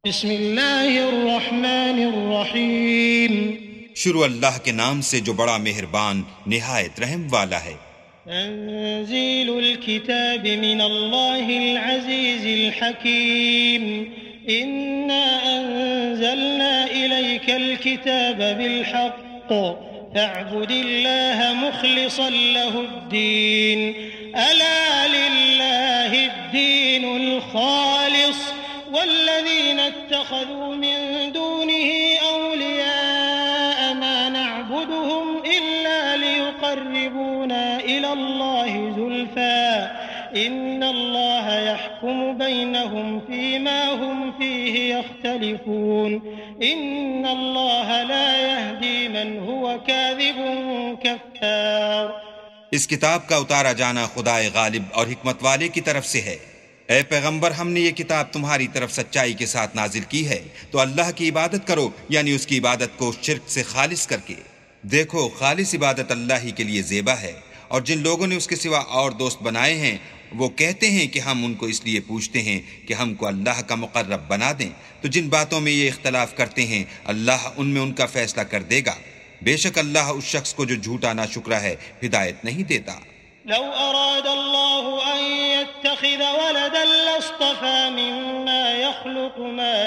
بسم اللہ الرحمن الرحیم شروع اللہ کے نام سے جو بڑا مہربان نہایت رحم والا ہے۔ تنزیل الكتاب من اللہ العزیز الحکیم انا انزلنا الیک الكتاب بالحق فاعبد اللہ مخلصا له الدین الا للہ الدین الخالص والذين اتخذوا من دونه أولياء ما نعبدهم إلا ليقربونا إلى الله زلفى إن الله يحكم بينهم فيما هم فيه يختلفون إن الله لا يهدي من هو كاذب كفار۔ اس کتاب کا اتارا جانا خدائے غالب اور حکمت والے کی طرف سے ہے۔ اے پیغمبر، ہم نے یہ کتاب تمہاری طرف سچائی کے ساتھ نازل کی ہے، تو اللہ کی عبادت کرو، یعنی اس کی عبادت کو شرک سے خالص کر کے۔ دیکھو، خالص عبادت اللہ ہی کے لیے زیبا ہے، اور جن لوگوں نے اس کے سوا اور دوست بنائے ہیں وہ کہتے ہیں کہ ہم ان کو اس لیے پوچھتے ہیں کہ ہم کو اللہ کا مقرب بنا دیں، تو جن باتوں میں یہ اختلاف کرتے ہیں اللہ ان میں ان کا فیصلہ کر دے گا۔ بے شک اللہ اس شخص کو جو جھوٹا ناشکرا ہے ہدایت نہیں دیتا۔ لو أراد الله أن يتخذ ولدا لاصطفى مما يخلق ما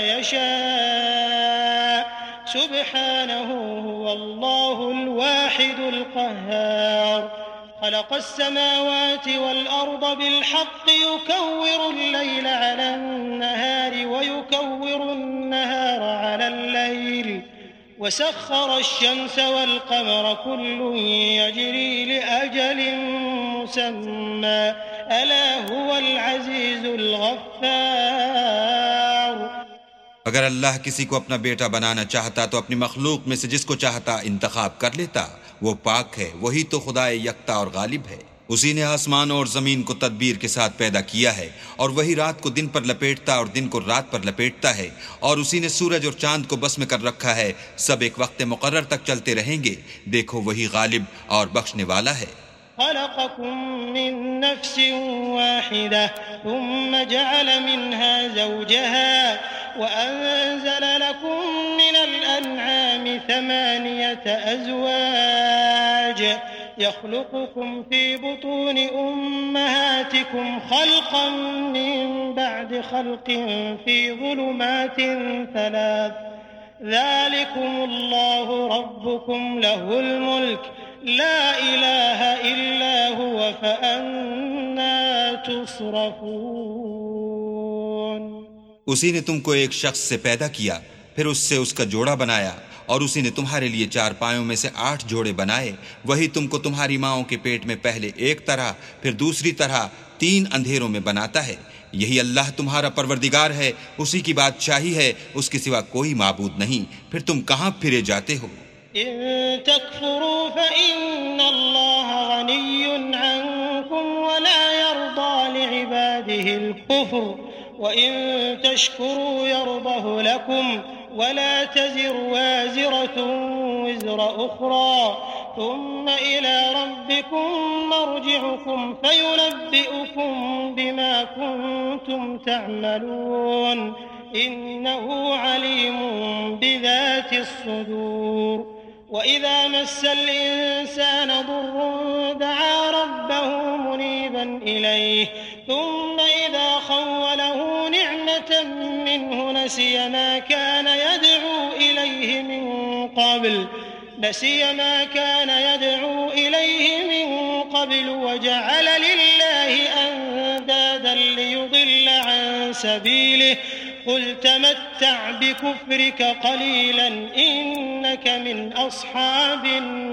يشاء سبحانه هو الله الواحد القهار خلق السماوات والأرض بالحق يكور الليل على النهار ويكور النهار على الليل وسخر الشمس والقمر كل يجري لأجل مسمى ألا هو العزيز الغفار۔ اگر اللہ کسی کو اپنا بیٹا بنانا چاہتا تو اپنی مخلوق میں سے جس کو چاہتا انتخاب کر لیتا، وہ پاک ہے، وہی تو خدائے یکتا اور غالب ہے۔ اسی نے آسمان اور زمین کو تدبیر کے ساتھ پیدا کیا ہے، اور وہی رات کو دن پر لپیٹتا اور دن کو رات پر لپیٹتا ہے، اور اسی نے سورج اور چاند کو بس میں کر رکھا ہے، سب ایک وقت مقرر تک چلتے رہیں گے۔ دیکھو، وہی غالب اور بخشنے والا ہے۔ خلقكم من نفس واحدة ثم جعل منها زوجها وأنزل لكم من الأنعام 8 أزواج يخلقكم في بطون أمهاتكم خلقا من بعد خلق في ظلمات 3 ذلكم الله ربكم له الملك لا إله إلا هو فأنا تصرفون۔ اسی نے تم کو ایک شخص سے پیدا کیا، پھر اس سے اس کا جوڑا بنایا، اور اسی نے تمہارے لیے 4 پایوں میں سے 8 جوڑے بنائے۔ وہی تم کو تمہاری ماؤں کے پیٹ میں پہلے ایک طرح پھر دوسری طرح 3 اندھیروں میں بناتا ہے۔ یہی اللہ تمہارا پروردگار ہے، اسی کی بادشاہی ہے، اس کے سوا کوئی معبود نہیں۔ پھر تم کہاں پھرے جاتے ہو؟ إن تكفروا فإن الله غني عنكم ولا يرضى لعباده الكفر وإن تشكروا يرضه لكم ولا تزر وازرة وزر أخرى ثم إلى ربكم مرجعكم فينبئكم بما كنتم تعملون إنه عليم بذات الصدور۔ وإذا مس الإنسان ضر دعا ربه منيبا إليه ثم إذا خوله نعمة منه نسي ما كان يدعو إليه من قبل وجعل لله أندادا ليضل عن سبيله قل تمتع بكفرك قليلا إنك من أصحاب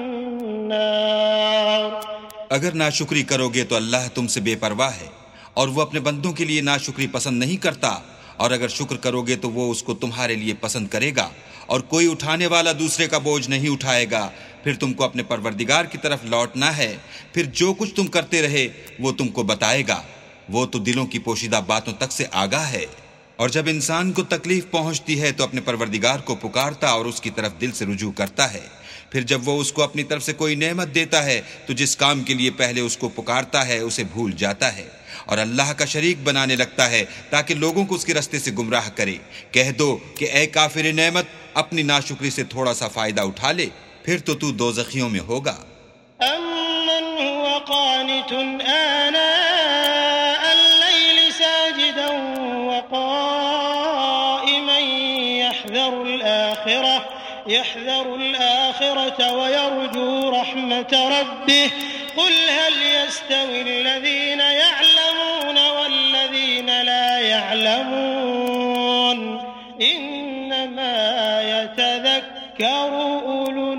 النار۔ اگر ناشکری کرو گے تو اللہ تم سے بے پرواہ ہے، اور وہ اپنے بندوں کے لیے ناشکری پسند نہیں کرتا، اور اگر شکر کرو گے تو وہ اس کو تمہارے لیے پسند کرے گا، اور کوئی اٹھانے والا دوسرے کا بوجھ نہیں اٹھائے گا۔ پھر تم کو اپنے پروردگار کی طرف لوٹنا ہے، پھر جو کچھ تم کرتے رہے وہ تم کو بتائے گا، وہ تو دلوں کی پوشیدہ باتوں تک سے آگاہ ہے۔ اور جب انسان کو تکلیف پہنچتی ہے تو اپنے پروردگار کو پکارتا اور اس کی طرف دل سے رجوع کرتا ہے، پھر جب وہ اس کو اپنی طرف سے کوئی نعمت دیتا ہے تو جس کام کے لیے پہلے اس کو پکارتا ہے اسے بھول جاتا ہے اور اللہ کا شریک بنانے لگتا ہے تاکہ لوگوں کو اس کے رستے سے گمراہ کرے۔ کہہ دو کہ اے کافر نعمت، اپنی ناشکری سے تھوڑا سا فائدہ اٹھا لے، پھر تو دوزخیوں میں ہوگا۔ أَمَّنْ هُوَ قَانِتٌ آنَاءَ اللَّيْلِ سَاجِدًا وَقَائِمًا يَحْذَرُ الْآخِرَةَ وَيَرْجُو رَحْمَةَ رَبِّهِ قُلْ هَلْ يَسْتَوِي الَّذِينَ يَعْلَمُونَ وَالَّذِينَ لَا يَعْلَمُونَ إِنَّمَا يَتَذَكَّرُ أُولُو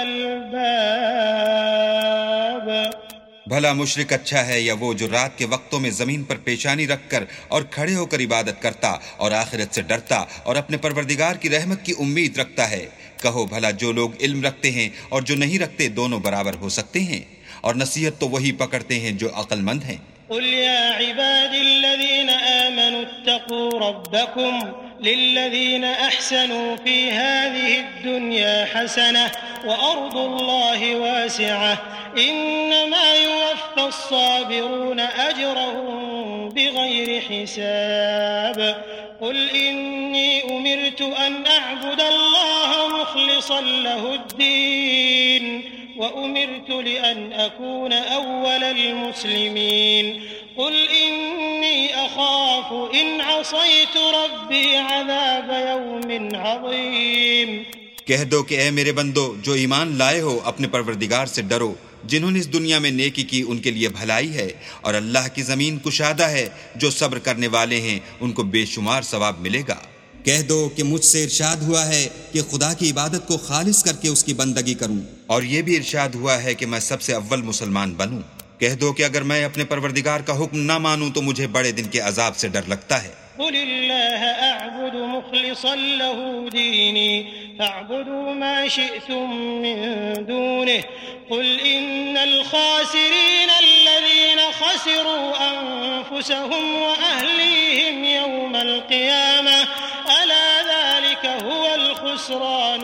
الْأَلْبَابِ۔ بھلا مشرک اچھا ہے یا وہ جو رات کے وقتوں میں زمین پر پیشانی رکھ کر اور کھڑے ہو کر عبادت کرتا اور آخرت سے ڈرتا اور اپنے پروردگار کی رحمت کی امید رکھتا ہے؟ کہو بھلا جو لوگ علم رکھتے ہیں اور جو نہیں رکھتے دونوں برابر ہو سکتے ہیں؟ اور نصیحت تو وہی پکڑتے ہیں جو عقل مند ہیں۔ قل يا عباد الذين آمنوا اتقوا ربكم للذين أحسنوا في هذه الدنيا حسنة وأرض الله واسعة إنما يوفى الصابرون أجرهم بغير حساب قل إني أمرت أن أعبد الله مخلصا له الدين وأمرت لأن أكون أول المسلمين قل إني أخاف إن عصيت ربي عذاب يوم عظيم۔ کہہ دو کہ اے میرے بندو جو ایمان لائے ہو اپنے پروردگار سے ڈرو، جنہوں نے اس دنیا میں نیکی کی ان کے لیے بھلائی ہے، اور اللہ کی زمین کشادہ ہے، جو صبر کرنے والے ہیں ان کو بے شمار ثواب ملے گا۔ کہہ دو کہ مجھ سے ارشاد ہوا ہے کہ خدا کی عبادت کو خالص کر کے اس کی بندگی کروں، اور یہ بھی ارشاد ہوا ہے کہ میں سب سے اول مسلمان بنوں۔ کہہ دو کہ اگر میں اپنے پروردگار کا حکم نہ مانوں تو مجھے بڑے دن کے عذاب سے ڈر لگتا ہے۔ قل الله أعبد مخلصا له ديني فاعبدوا ما شئتم من دونه قل إن الخاسرين الذين خسروا أنفسهم وأهليهم يوم القيامة ألا ذلك هو الخسران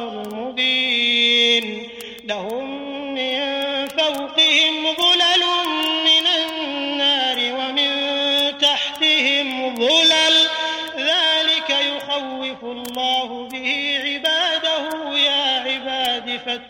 المبين لهم من فوقهم ظلل من النار ومن تحتهم ظلل ذلك يخوف الله به عباده يا عباد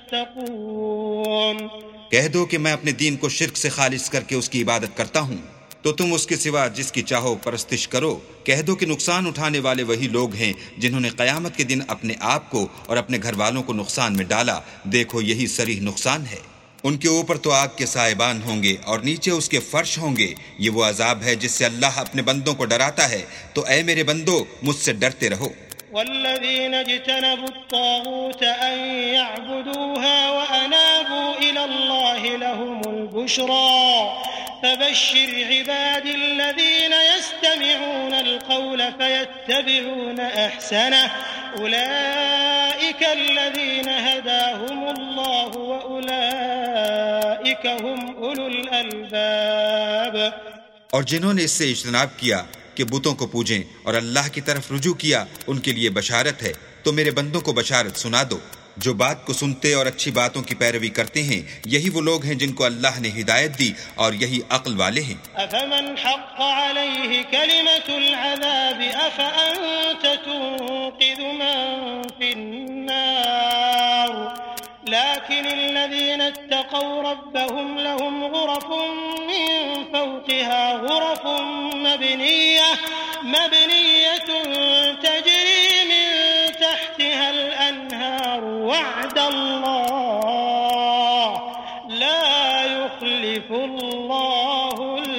فاتقون۔ کہہ دو کہ میں اپنے دین کو شرک سے خالص کر کے اس کی عبادت کرتا ہوں، تو تم اس کے سوا جس کی چاہو پرستش کرو۔ کہہ دو کہ نقصان اٹھانے والے وہی لوگ ہیں جنہوں نے قیامت کے دن اپنے آپ کو اور اپنے گھر والوں کو نقصان میں ڈالا، دیکھو یہی صریح نقصان ہے۔ ان کے اوپر تو آگ کے سائبان ہوں گے اور نیچے اس کے فرش ہوں گے، یہ وہ عذاب ہے جس سے اللہ اپنے بندوں کو ڈراتا ہے، تو اے میرے بندو مجھ سے ڈرتے رہو۔ والذين اجتنبوا الطاغوت أن يعبدوها وأنابوا إلى الله لهم البشرى فبشر عبادي الذين يستمعون القول فيتبعون أحسنه أولئك الذين هداهم الله وأولئك هم أولو الألباب۔ اور جنہوں نے اس سے اجتناب کیا کہ بتوں کو پوجیں اور اللہ کی طرف رجوع کیا، ان کے لیے بشارت ہے، تو میرے بندوں کو بشارت سنا دو۔ جو بات کو سنتے اور اچھی باتوں کی پیروی کرتے ہیں یہی وہ لوگ ہیں جن کو اللہ نے ہدایت دی اور یہی عقل والے ہیں۔ أفمن حق عليه كلمة العذاب أفأنت تنقذ من في النار لكن الذين اتقوا ربهم لهم غرف من فوقها غرف مبنية تجري من تحتها الأنهار وعد الله لا يخلف الله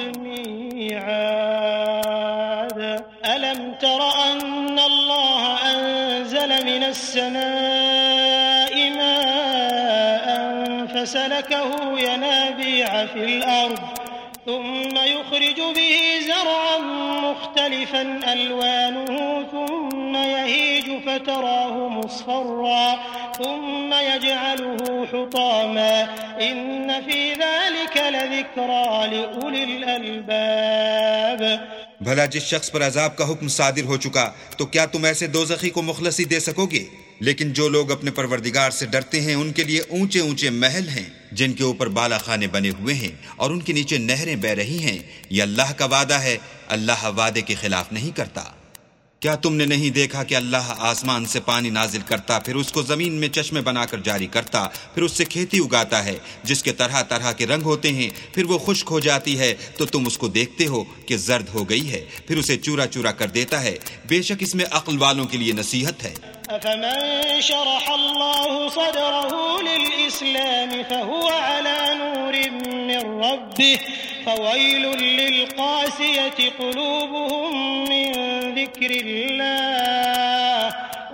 الميعاد ألم تر أن الله أنزل من السماء ماء فسلكه ينابيع في الأرض ثم يخرج به زرعا مختلفا ألوانه ثم يهيج فتراه مصفرا ثم يجعله حطاما إن في ذلك لذكرى لأولي الألباب۔ بھلا جس شخص پر عذاب کا حکم صادر ہو چکا تو کیا تم ایسے دوزخی کو مخلصی دے سکو گے؟ لیکن جو لوگ اپنے پروردگار سے ڈرتے ہیں ان کے لیے اونچے اونچے محل ہیں جن کے اوپر بالا خانے بنے ہوئے ہیں اور ان کے نیچے نہریں بہ رہی ہیں. یہ اللہ کا وعدہ ہے، اللہ وعدے کے خلاف نہیں کرتا. کیا تم نے نہیں دیکھا کہ اللہ آسمان سے پانی نازل کرتا، پھر اس کو زمین میں چشمے بنا کر جاری کرتا، پھر اس سے کھیتی اگاتا ہے جس کے طرح طرح کے رنگ ہوتے ہیں، پھر وہ خشک ہو جاتی ہے تو تم اس کو دیکھتے ہو کہ زرد ہو گئی ہے، پھر اسے چورا چورا کر دیتا ہے. بے شک اس میں عقل والوں کے لیے نصیحت ہے. أفمن شرح الله صدره للإسلام فهو على نور من ربه فويل للقاسية قلوبهم من ذكر الله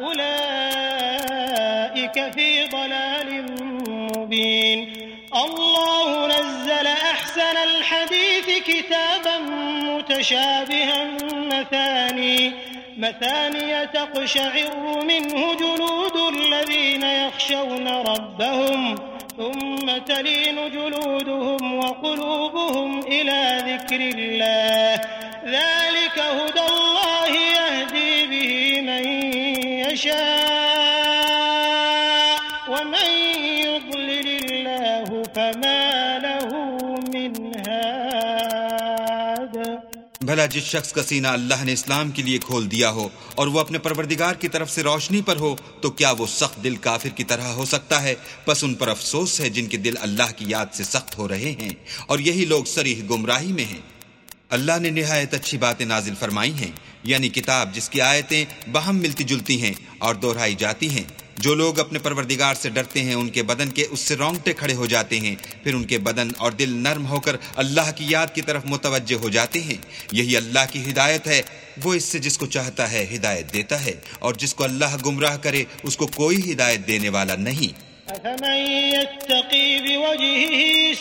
أولئك في ضلال مبين. الله نزل أحسن الحديث كتابا متشابها مثانية تقشعر منه جلود الذين يخشون ربهم ثم تلين جلودهم وقلوبهم إلى ذكر الله ذلك هدى الله يهدي به من يشاء ومن يضلل الله فما له من هاد. بھلا جس شخص کا سینہ اللہ نے اسلام کے لیے کھول دیا ہو اور وہ اپنے پروردگار کی طرف سے روشنی پر ہو تو کیا وہ سخت دل کافر کی طرح ہو سکتا ہے؟ پس ان پر افسوس ہے جن کے دل اللہ کی یاد سے سخت ہو رہے ہیں اور یہی لوگ صریح گمراہی میں ہیں. اللہ نے نہایت اچھی باتیں نازل فرمائی ہیں، یعنی کتاب جس کی آیتیں باہم ملتی جلتی ہیں اور دہرائی جاتی ہیں. جو لوگ اپنے پروردگار سے ڈرتے ہیں ان کے بدن کے اس سے رونگٹے کھڑے ہو جاتے ہیں، پھر ان کے بدن اور دل نرم ہو کر اللہ کی یاد کی طرف متوجہ ہو جاتے ہیں. یہی اللہ کی ہدایت ہے، وہ اس سے جس کو چاہتا ہے ہدایت دیتا ہے، اور جس کو اللہ گمراہ کرے اس کو کوئی ہدایت دینے والا نہیں. أفمن يتقي بوجهه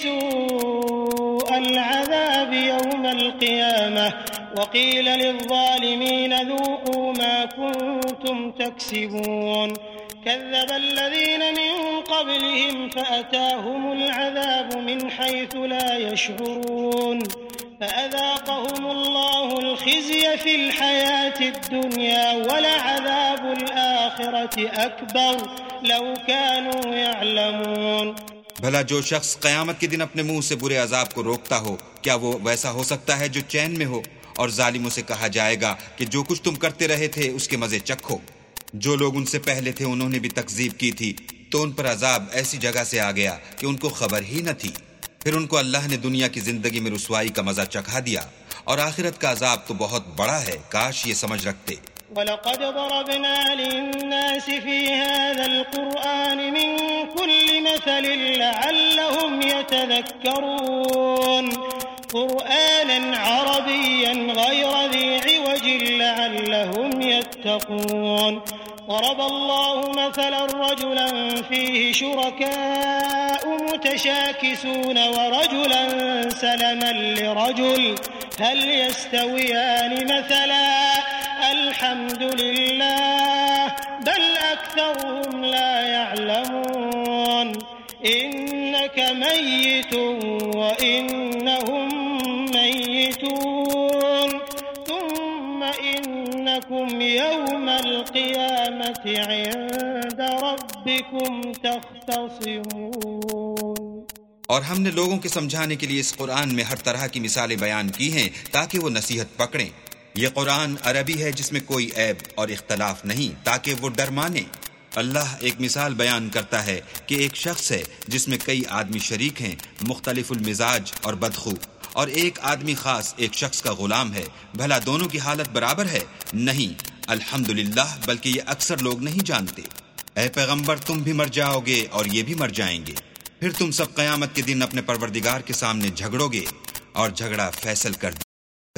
سوء العذاب يوم القيامة وقيل للظالمين ذوقوا ما كنتم تكسبون. كذب الذين من قبلهم فأتاهم العذاب من حيث لا يشعرون فأذاقهم الله الخزي في الحياة الدنيا ولعذاب الآخرة أكبر لو كانوا يعلمون. بھلا جو شخص قیامت کے دن اپنے منہ سے برے عذاب کو روکتا ہو، کیا وہ ویسا ہو سکتا ہے جو چین میں ہو؟ اور ظالموں سے کہا جائے گا کہ جو کچھ تم کرتے رہے تھے اس کے مزے چکھو. جو لوگ ان سے پہلے تھے انہوں نے بھی تکذیب کی تھی تو ان پر عذاب ایسی جگہ سے آ گیا کہ ان کو خبر ہی نہ تھی. پھر ان کو اللہ نے دنیا کی زندگی میں رسوائی کا مزہ چکھا دیا، اور آخرت کا عذاب تو بہت بڑا ہے، کاش یہ سمجھ رکھتے. وَلَقَدْ ضَرَبْنَا لِلنَّاسِ فِي هَذَا الْقُرْآنِ مِنْ كُلِّ مَثَلٍ لَعَلَّهُمْ يَتَذَكَّرُونَ قُرْآنًا عَرَبِيًّا غَيْرَ ذِي عِوَجٍ لَعَلَّهُمْ يَتَّقُونَ. ضرب الله مثلا رجلا فيه شركاء متشاكسون ورجلا سلما لرجل هل يستويان مثلا الحمد لله بل أكثرهم لا يعلمون. إنك ميت وإنهم ميتون ثم إنكم يوم القيامة عند ربكم تختصمون. اور ہم نے لوگوں کے سمجھانے کے لیے اس قرآن میں ہر طرح کی مثالیں بیان کی ہیں تاکہ وہ نصیحت پکڑیں. یہ قرآن عربی ہے جس میں کوئی عیب اور اختلاف نہیں تاکہ وہ ڈر مانے. اللہ ایک مثال بیان کرتا ہے کہ ایک شخص ہے جس میں کئی آدمی شریک ہیں، مختلف المزاج اور بدخو، اور ایک آدمی خاص ایک شخص کا غلام ہے. بھلا دونوں کی حالت برابر ہے؟ نہیں، الحمدللہ، بلکہ یہ اکثر لوگ نہیں جانتے. اے پیغمبر تم بھی مر جاؤ گے اور یہ بھی مر جائیں گے، پھر تم سب قیامت کے دن اپنے پروردگار کے سامنے جھگڑو گے اور جھگڑا فیصل کر دے.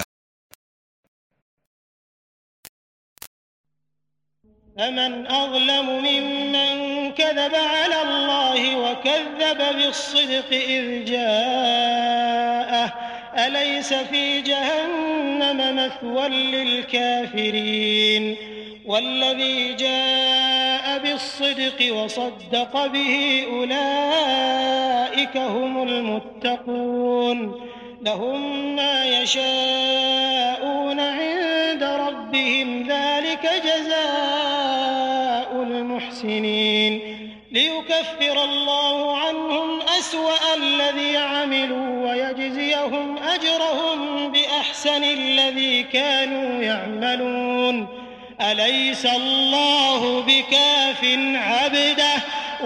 فمن أظلم ممن كذب على الله وكذب بالصدق إذ جاءه أليس في جهنم مثوى للكافرين والذي جاء بالصدق وصدق به أولئك هم المتقون لهم ما يشاءون عند ربهم ذلك جزاء المحسنين سنين ليكفر الله عنهم أسوأ الذي عملوا ويجزيهم أجرهم بأحسن الذي كانوا يعملون أليس الله بكاف عبده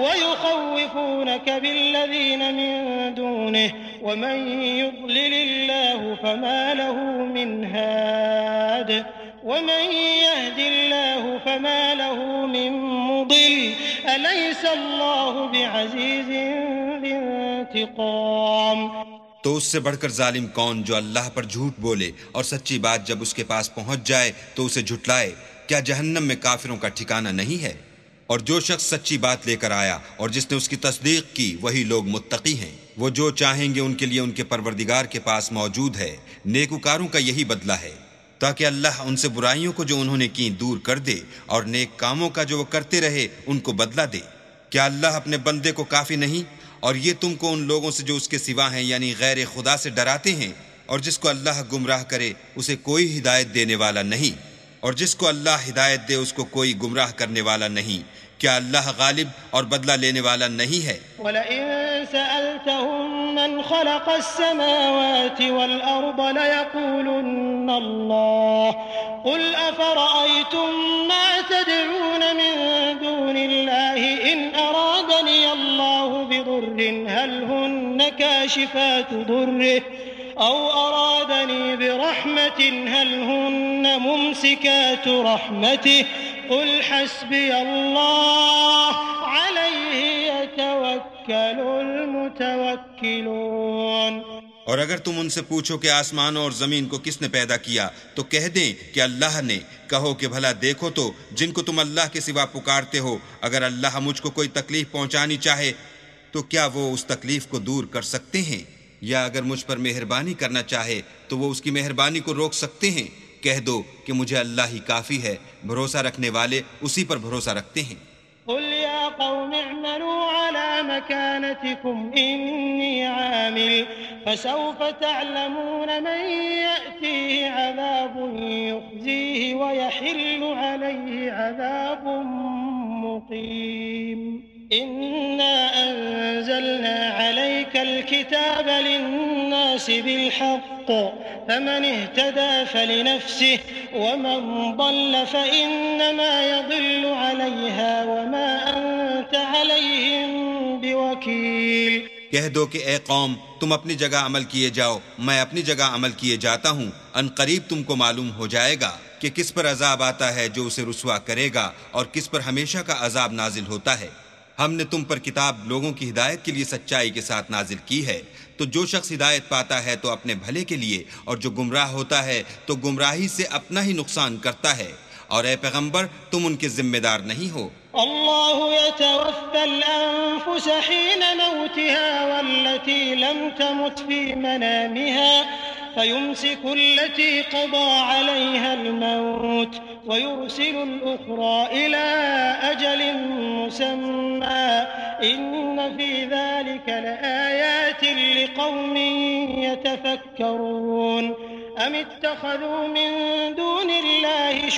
ويخوفونك بالذين من دونه ومن يضلل الله فما له من هاد ومن يهد الله فما له من مضل أليس الله بعزيز ذي انتقام۔ تو اس سے بڑھ کر ظالم کون جو اللہ پر جھوٹ بولے اور سچی بات جب اس کے پاس پہنچ جائے تو اسے جھٹلائے؟ کیا جہنم میں کافروں کا ٹھکانہ نہیں ہے؟ اور جو شخص سچی بات لے کر آیا اور جس نے اس کی تصدیق کی وہی لوگ متقی ہیں، وہ جو چاہیں گے ان کے لیے ان کے پروردگار کے پاس موجود ہے۔ نیکوکاروں کا یہی بدلہ ہے، تاکہ اللہ ان سے برائیوں کو جو انہوں نے کی دور کر دے اور نیک کاموں کا جو وہ کرتے رہے ان کو بدلہ دے۔ کیا اللہ اپنے بندے کو کافی نہیں؟ اور یہ تم کو ان لوگوں سے جو اس کے سوا ہیں یعنی غیر خدا سے ڈراتے ہیں، اور جس کو اللہ گمراہ کرے اسے کوئی ہدایت دینے والا نہیں، اور جس کو اللہ ہدایت دے اس کو کوئی گمراہ کرنے والا نہیں۔ کیا اللہ غالب اور بدلہ لینے والا نہیں ہے؟ وَلَئِن سَأَلْتَهُم مَّنْ خَلَقَ السَّمَاوَاتِ وَالْأَرْضَ لَيَقُولُنَّ اللَّهُ قُلْ أَفَرَأَيْتُم مَّا تَدْعُونَ مِن دُونِ اللَّهِ إِنْ أَرَادَنِيَ اللَّهُ بِضُرٍّ هَلْ هُنَّ كَاشِفَاتُ ضُرِّهِ أَوْ أَرَادَنِي بِرَحْمَةٍ هَلْ هُنَّ مُمْسِكَاتُ رَحْمَتِهِ قُلْ حَسْبِيَ اللَّهُ عَلَيْهِ يَتَوَكَّلُ الْمُتَوَكِّلُونَ۔ اور اگر تم ان سے پوچھو کہ آسمانوں اور زمین کو کس نے پیدا کیا تو کہہ دیں کہ اللہ نے۔ کہو کہ بھلا دیکھو تو جن کو تم اللہ کے سوا پکارتے ہو، اگر اللہ مجھ کو کوئی تکلیف پہنچانی چاہے تو کیا وہ اس تکلیف کو دور کر سکتے ہیں؟ یا اگر مجھ پر مہربانی کرنا چاہے تو وہ اس کی مہربانی کو روک سکتے ہیں؟ کہہ دو کہ مجھے اللہ ہی کافی ہے، بھروسہ رکھنے والے اسی پر بھروسہ رکھتے ہیں۔ قل يا قوم اعملوا على مكانتكم إني عامل فسوف تعلمون من يأتيه عذاب يخزيه ويحل عليه عذاب مقيم إنا أنزلنا عليك الكتاب للناس بالحق فمن اهتدى فلنفسه ومن ضل فإنما يضل عليها وما أنت عليهم بوكيل۔ کہہ دو کہ اے قوم تم اپنی جگہ عمل کیے جاؤ، میں اپنی جگہ عمل کیے جاتا ہوں، ان قریب تم کو معلوم ہو جائے گا کہ کس پر عذاب آتا ہے جو اسے رسوا کرے گا اور کس پر ہمیشہ کا عذاب نازل ہوتا ہے۔ ہم نے تم پر کتاب لوگوں کی ہدایت کے لیے سچائی کے ساتھ نازل کی ہے، تو جو شخص ہدایت پاتا ہے تو اپنے بھلے کے لیے، اور جو گمراہ ہوتا ہے تو گمراہی سے اپنا ہی نقصان کرتا ہے، اور اے پیغمبر تم ان کے ذمہ دار نہیں ہو۔ اللہ يتوفى الأنفس حين موتها والتي لم تمت في منامها فيمسك التي قضى عليها الموت ويرسل الأخرى إلى أجل مسمى إن في ذلك لآيات لقوم يتفكرون أم اتخذوا من دون الله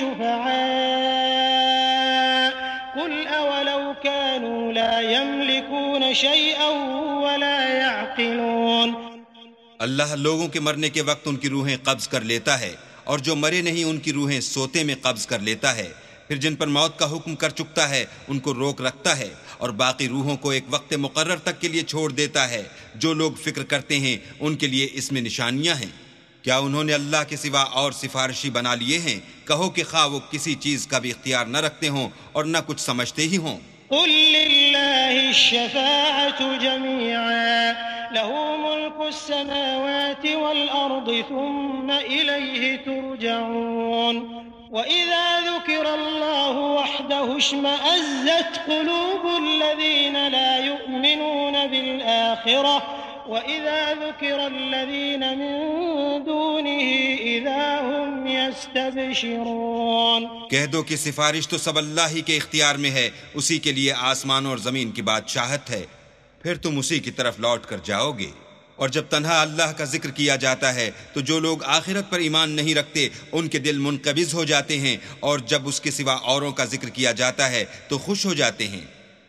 شفعاء قل أولو كانوا لا يملكون شيئا ولا يعقلون۔ اللہ لوگوں کے مرنے کے وقت ان کی روحیں قبض کر لیتا ہے، اور جو مرے نہیں ان کی روحیں سوتے میں قبض کر لیتا ہے، پھر جن پر موت کا حکم کر چکتا ہے ان کو روک رکھتا ہے، اور باقی روحوں کو ایک وقت مقرر تک کے لیے چھوڑ دیتا ہے۔ جو لوگ فکر کرتے ہیں ان کے لیے اس میں نشانیاں ہیں۔ کیا انہوں نے اللہ کے سوا اور سفارشی بنا لیے ہیں؟ کہو کہ خواہ وہ کسی چیز کا بھی اختیار نہ رکھتے ہوں اور نہ کچھ سمجھتے ہی ہوں۔ قل للہ الشفاعة جميعا له ملك السماوات والأرض ثم إليه ترجعون وإذا ذكر الله وحده اشمأزت قلوب الذين لا يؤمنون بالآخرة وَإِذَا ذُكِرَ الَّذِينَ مِن دُونِهِ إِذَا هُمْ يَسْتَبْشِرُونَ۔ کہہ دو کہ سفارش تو سب اللہ ہی کے اختیار میں ہے، اسی کے لیے آسمان اور زمین کی بادشاہت ہے، پھر تم اسی کی طرف لوٹ کر جاؤ گے، اور جب تنہا اللہ کا ذکر کیا جاتا ہے تو جو لوگ آخرت پر ایمان نہیں رکھتے ان کے دل منقبض ہو جاتے ہیں، اور جب اس کے سوا اوروں کا ذکر کیا جاتا ہے تو خوش ہو جاتے ہیں۔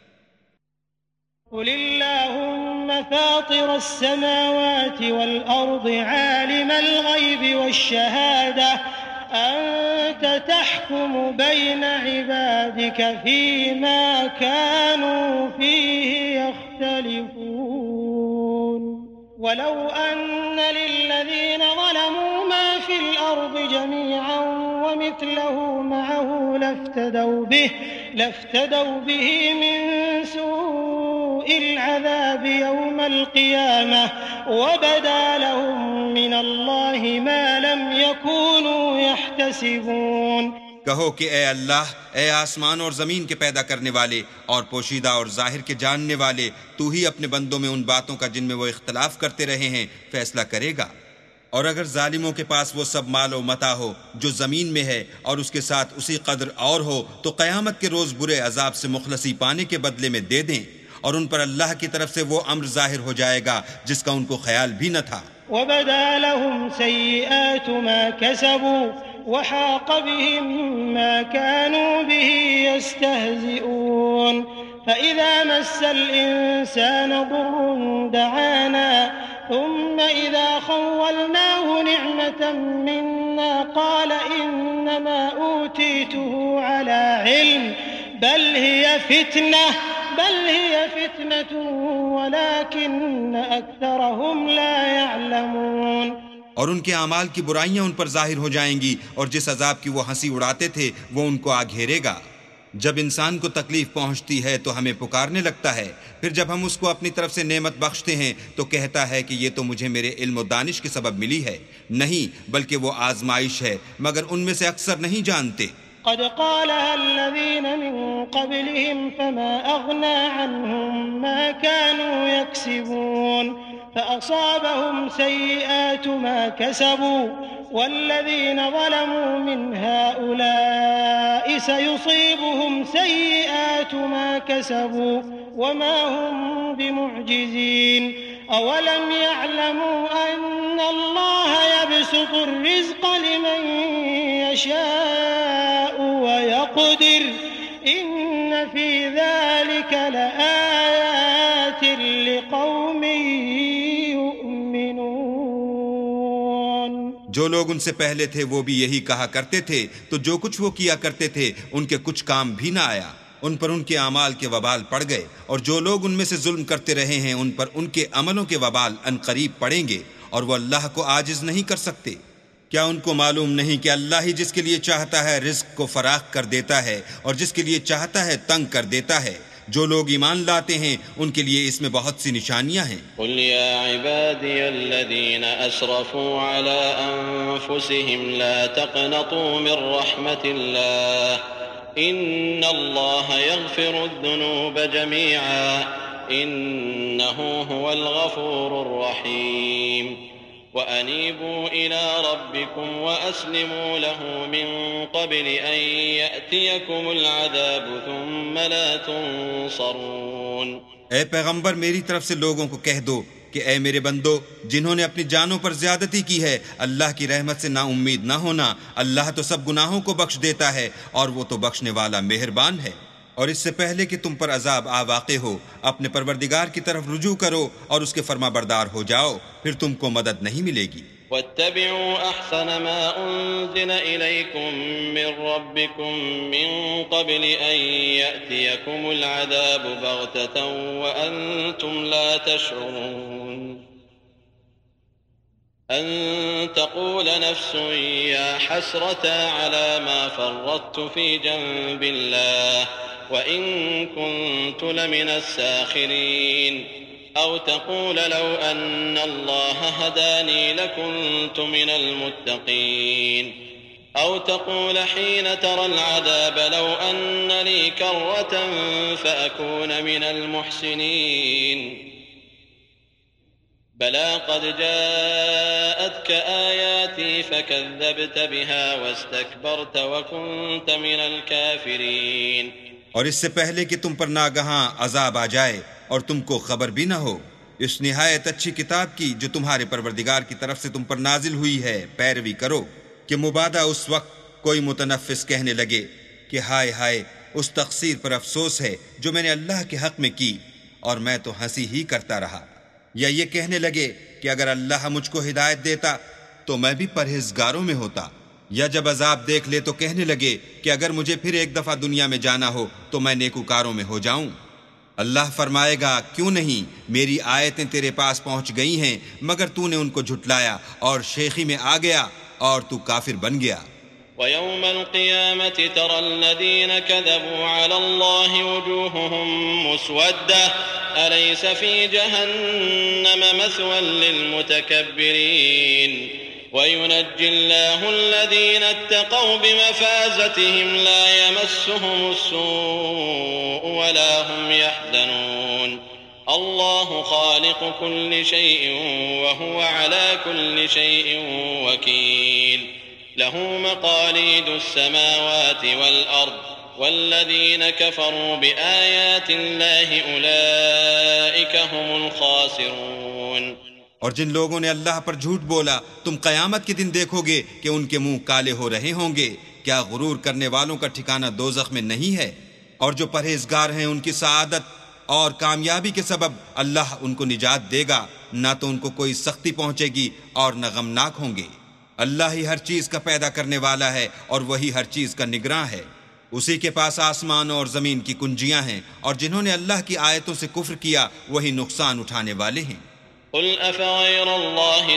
قل اللهم فاطر السماوات والأرض عالم الغيب والشهادة أنت تحكم بين عبادك فيما كانوا فيه يختلفون ولو أن للذين ظلموا ما في الأرض جميعا ومثله معه لافتدوا به من سوء العذاب يوم القيامة وبدا لهم من الله ما لم يكونوا يحتسبون۔ کہو کہ اے اللہ، اے آسمان اور زمین کے پیدا کرنے والے اور پوشیدہ اور ظاہر کے جاننے والے، تو ہی اپنے بندوں میں ان باتوں کا جن میں وہ اختلاف کرتے رہے ہیں فیصلہ کرے گا۔ اور اگر ظالموں کے پاس وہ سب مال و متاع ہو جو زمین میں ہے اور اس کے ساتھ اسی قدر اور ہو تو قیامت کے روز برے عذاب سے مخلصی پانے کے بدلے میں دے دیں، اور ان پر اللہ کی طرف سے وہ امر ظاہر ہو جائے گا جس کا ان کو خیال بھی نہ تھا۔ وبدا لهم سيئات ما كسبوا وحاق بهم ما كانوا به يستهزئون فإذا مس الإنسان ضر دعانا ثم إذا خولناه نعمة منا قال إنما أوتيته على علم بل هي فتنة ولكن أكثرهم لا يعلمون۔ اور ان کے اعمال کی برائیاں ان پر ظاہر ہو جائیں گی، اور جس عذاب کی وہ ہنسی اڑاتے تھے وہ ان کو آ گھیرے گا۔ جب انسان کو تکلیف پہنچتی ہے تو ہمیں پکارنے لگتا ہے، پھر جب ہم اس کو اپنی طرف سے نعمت بخشتے ہیں تو کہتا ہے کہ یہ تو مجھے میرے علم و دانش کے سبب ملی ہے۔ نہیں، بلکہ وہ آزمائش ہے، مگر ان میں سے اکثر نہیں جانتے۔ قد قالها الذين من قبلهم فما أغنى عنهم ما كانوا يكسبون فأصابهم سيئات ما كسبوا والذين ظلموا من هؤلاء سيصيبهم سيئات ما كسبوا وما هم بمعجزين أولم يعلموا أن الله يبسط الرزق لمن يشاء ويقدر إن في ذلك لآيات لقوم يؤمنون۔ جو لوگ ان سے پہلے تھے وہ بھی یہی کہا کرتے تھے، تو جو کچھ وہ کیا کرتے تھے ان کے کچھ کام بھی نہ آیا، ان پر ان کے اعمال کے وبال پڑ گئے، اور جو لوگ ان میں سے ظلم کرتے رہے ہیں ان پر ان کے عملوں کے وبال ان قریب پڑیں گے، اور وہ اللہ کو عاجز نہیں کر سکتے۔ کیا ان کو معلوم نہیں کہ اللہ ہی جس کے لیے چاہتا ہے رزق کو فراخ کر دیتا ہے اور جس کے لیے چاہتا ہے تنگ کر دیتا ہے؟ جو لوگ ایمان لاتے ہیں ان کے لیے اس میں بہت سی نشانیاں ہیں۔ قل یا عبادی الذین اسرفوا علی انفسهم لا تقنطوا من رحمت اللہ ان اللہ یغفر الذنوب جميعا انه هو الغفور الرحیم وَأَنِيبُوا إِلَىٰ رَبِّكُمْ وَأَسْلِمُوا لَهُ مِن قَبْلِ أَن يَأْتِيَكُمُ الْعَذَابُ ثُمَّ لَا تُنصَرُونَ۔ اے پیغمبر، میری طرف سے لوگوں کو کہہ دو کہ اے میرے بندو، جنہوں نے اپنی جانوں پر زیادتی کی ہے، اللہ کی رحمت سے نا امید نہ ہونا۔ اللہ تو سب گناہوں کو بخش دیتا ہے اور وہ تو بخشنے والا مہربان ہے۔ اور اس سے پہلے کہ تم پر عذاب آ واقع ہو، اپنے پروردگار کی طرف رجوع کرو اور اس کے فرما بردار ہو جاؤ، پھر تم کو مدد نہیں ملے گی۔ وَاتَّبِعُوا أَحْسَنَ مَا أُنزِلَ إِلَيْكُم مِّن رَّبِّكُم مِّن قَبْلِ أَن يَأْتِيَكُمُ الْعَذَابُ بَغْتَةً وَأَنتُمْ لَا تَشْعُرُونَ أَن تَقُولَ نَفْسٌ يَا حَسْرَتَا عَلَى مَا فَرَّطتُ فِي جَنبِ اللَّهِ وَإِن كُنتُ لَمِنَ السَّاخِرِينَ أو تقول لو أن الله هداني لكنت من المتقين أو تقول حين ترى العذاب لو أن لي كرة فأكون من المحسنين بلى قد جاءتك آياتي فكذبت بها واستكبرت وكنت من الكافرين۔ اور اس سے پہلے کہ تم پر ناگہاں عذاب آ جائے اور تم کو خبر بھی نہ ہو، اس نہایت اچھی کتاب کی جو تمہارے پروردگار کی طرف سے تم پر نازل ہوئی ہے پیروی کرو، کہ مبادا اس وقت کوئی متنفس کہنے لگے کہ ہائے ہائے اس تقصیر پر افسوس ہے جو میں نے اللہ کے حق میں کی اور میں تو ہنسی ہی کرتا رہا، یا یہ کہنے لگے کہ اگر اللہ مجھ کو ہدایت دیتا تو میں بھی پرہیزگاروں میں ہوتا، یا جب عذاب دیکھ لے تو کہنے لگے کہ اگر مجھے پھر ایک دفعہ دنیا میں جانا ہو تو میں نیکوکاروں میں ہو جاؤں۔ اللہ فرمائے گا کیوں نہیں، میری آیتیں تیرے پاس پہنچ گئی ہیں مگر تو نے ان کو جھٹلایا اور شیخی میں آ گیا اور تو کافر بن گیا۔ ويوم القيامة ترى الذين كذبوا على الله وجوههم مسودة أليس في جهنم مثوى للمتكبرين وينجي الله الذين اتقوا بمفازتهم لا يمسهم السوء ولا هم يحزنون الله خالق كل شيء وهو على كل شيء وكيل له مقاليد السماوات والأرض والذين كفروا بآيات الله أولئك هم الخاسرون۔ اور جن لوگوں نے اللہ پر جھوٹ بولا تم قیامت کے دن دیکھو گے کہ ان کے منہ کالے ہو رہے ہوں گے، کیا غرور کرنے والوں کا ٹھکانہ دوزخ میں نہیں ہے؟ اور جو پرہیزگار ہیں ان کی سعادت اور کامیابی کے سبب اللہ ان کو نجات دے گا، نہ تو ان کو کوئی سختی پہنچے گی اور نہ غمناک ہوں گے۔ اللہ ہی ہر چیز کا پیدا کرنے والا ہے اور وہی ہر چیز کا نگراں ہے، اسی کے پاس آسمان اور زمین کی کنجیاں ہیں، اور جنہوں نے اللہ کی آیتوں سے کفر کیا وہی نقصان اٹھانے والے ہیں۔ قل أفغير الله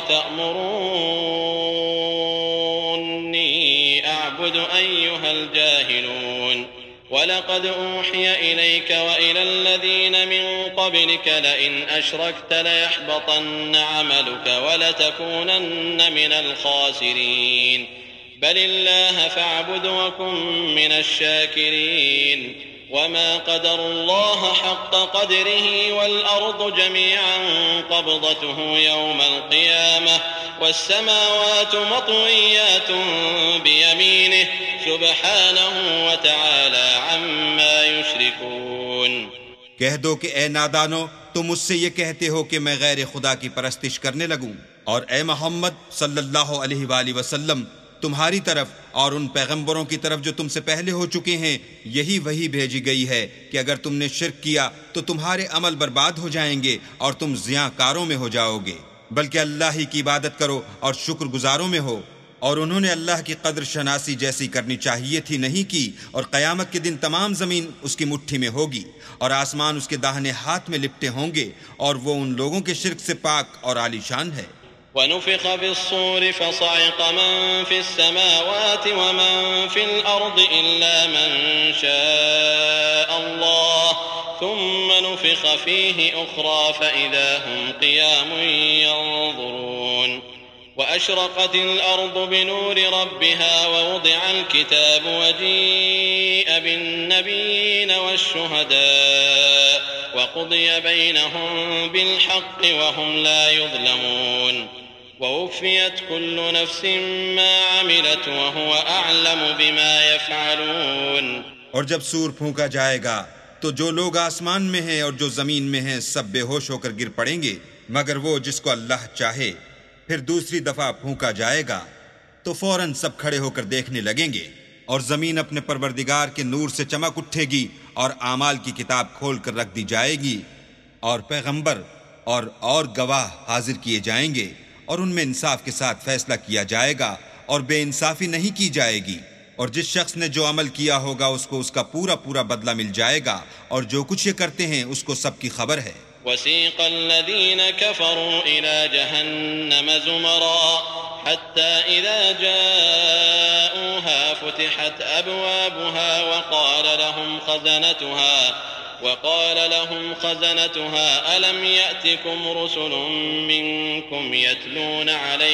تأمروني أعبد أيها الجاهلون ولقد أوحي إليك وإلى الذين من قبلك لئن أشركت ليحبطن عملك ولتكونن من الخاسرين بل الله فاعبد وكن من الشاكرين وما قدر الله حق قدره والأرض جميعا قبضته يوم القيامة والسماوات مطويات بيمينه سبحانه وتعالى عما يشركون۔ کہہ دو کہ اے نادانو، تم مجھ سے یہ کہتے ہو کہ میں غیر خدا کی پرستش کرنے لگوں، اور اے محمد صلی اللہ علیہ وآلہ وسلم، تمہاری طرف اور ان پیغمبروں کی طرف جو تم سے پہلے ہو چکے ہیں یہی وحی بھیجی گئی ہے کہ اگر تم نے شرک کیا تو تمہارے عمل برباد ہو جائیں گے اور تم زیاں کاروں میں ہو جاؤ گے، بلکہ اللہ ہی کی عبادت کرو اور شکر گزاروں میں ہو۔ اور انہوں نے اللہ کی قدر شناسی جیسی کرنی چاہیے تھی نہیں کی، اور قیامت کے دن تمام زمین اس کی مٹھی میں ہوگی اور آسمان اس کے داہنے ہاتھ میں لپٹے ہوں گے، اور وہ ان لوگوں کے شرک سے پاک اور عالی شان ہے۔ ونفخ في الصور فصعق من في السماوات ومن في الأرض إلا من شاء الله ثم نفخ فيه أخرى فإذا هم قيام ينظرون وأشرقت الأرض بنور ربها ووضع الكتاب وجيء بالنبيين والشهداء وقضي بينهم بالحق وهم لا يظلمون ووفيت كل نفس ما عملت وهو أعلم بما يفعلون۔ اور جب سور پھونکا جائے گا تو جو لوگ آسمان میں ہیں اور جو زمین میں ہیں سب بے ہوش ہو کر گر پڑیں گے مگر وہ جس کو اللہ چاہے۔ پھر دوسری دفعہ پھونکا جائے گا تو فوراً سب کھڑے ہو کر دیکھنے لگیں گے، اور زمین اپنے پروردگار کے نور سے چمک اٹھے گی اور اعمال کی کتاب کھول کر رکھ دی جائے گی، اور پیغمبر اور گواہ حاضر کیے جائیں گے، اور ان میں انصاف کے ساتھ فیصلہ کیا جائے گا اور بے انصافی نہیں کی جائے گی، اور جس شخص نے جو عمل کیا ہوگا اس کو اس کا پورا پورا بدلہ مل جائے گا، اور جو کچھ یہ کرتے ہیں اس کو سب کی خبر ہے۔ وسيق الذين كفروا إلى جهنم زمرا حتى إذا جاءوها فتحت أبوابها وقال لهم خزنتها ألم يأتكم رسل منكم يتلون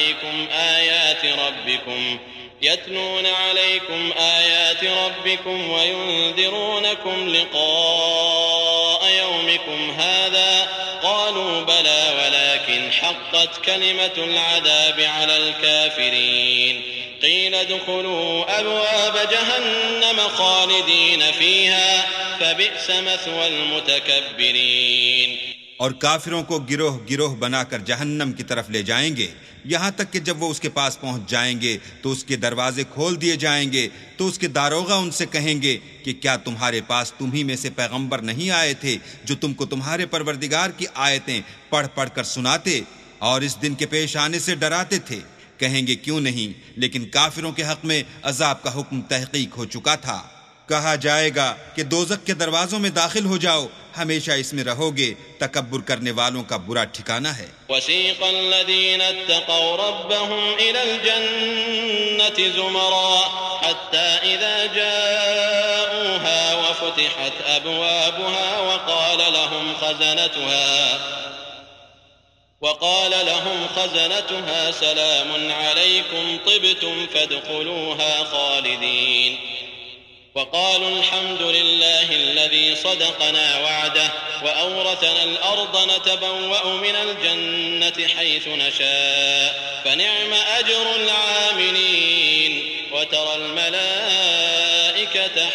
عليكم آيات ربكم وينذرونكم لقاء يومكم هذا قالوا بلى ولكن حقت كلمة العذاب على الكافرين قيل ادخلوا أبواب جهنم خالدين فيها فبئس مثوى المتكبرين۔ اور کافروں کو گروہ گروہ بنا کر جہنم کی طرف لے جائیں گے، یہاں تک کہ جب وہ اس کے پاس پہنچ جائیں گے تو اس کے دروازے کھول دیے جائیں گے تو اس کے داروغہ ان سے کہیں گے کہ کیا تمہارے پاس تمہیں میں سے پیغمبر نہیں آئے تھے جو تم کو تمہارے پروردگار کی آیتیں پڑھ پڑھ کر سناتے اور اس دن کے پیش آنے سے ڈراتے تھے؟ کہیں گے کیوں نہیں، لیکن کافروں کے حق میں عذاب کا حکم تحقیق ہو چکا تھا۔ کہا جائے گا کہ دوزخ کے دروازوں میں داخل ہو جاؤ، ہمیشہ اس میں رہو گے، تکبر کرنے والوں کا برا ٹھکانہ ہے۔ وسيق الذين اتقوا ربهم إلى الجنة زمرا حتى إذا جاءوها وفتحت أبوابها وقال لهم خزنتها سلام عليكم طبتم فادخلوها خالدين وقالوا الحمد لله الذي صدقنا وعده وأورثنا الأرض نتبوأ من الجنة حيث نشاء فنعم أجر العاملين وترى الملائكة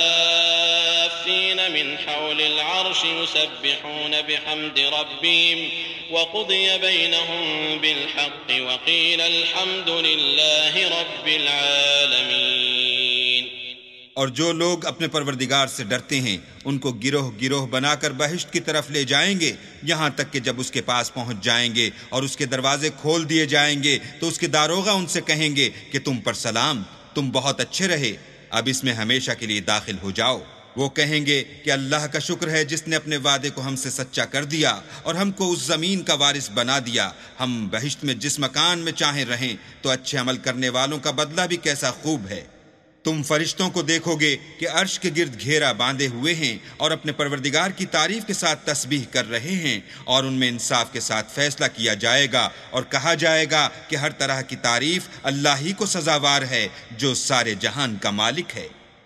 حافين من حول العرش يسبحون بحمد ربهم وقضي بينهم بالحق وقيل الحمد لله رب العالمين۔ اور جو لوگ اپنے پروردگار سے ڈرتے ہیں ان کو گروہ گروہ بنا کر بہشت کی طرف لے جائیں گے، یہاں تک کہ جب اس کے پاس پہنچ جائیں گے اور اس کے دروازے کھول دیے جائیں گے تو اس کے داروغہ ان سے کہیں گے کہ تم پر سلام، تم بہت اچھے رہے، اب اس میں ہمیشہ کے لیے داخل ہو جاؤ۔ وہ کہیں گے کہ اللہ کا شکر ہے جس نے اپنے وعدے کو ہم سے سچا کر دیا اور ہم کو اس زمین کا وارث بنا دیا، ہم بہشت میں جس مکان میں چاہیں رہیں، تو اچھے عمل کرنے والوں کا بدلہ بھی کیسا خوب ہے۔ تم فرشتوں کو دیکھو گے کہ عرش کے گرد گھیرا باندھے ہوئے ہیں اور اپنے پروردگار کی تعریف کے ساتھ تسبیح کر رہے ہیں، اور ان میں انصاف کے ساتھ فیصلہ کیا جائے گا اور کہا جائے گا کہ ہر طرح کی تعریف اللہ ہی کو سزاوار ہے جو سارے جہان کا مالک ہے۔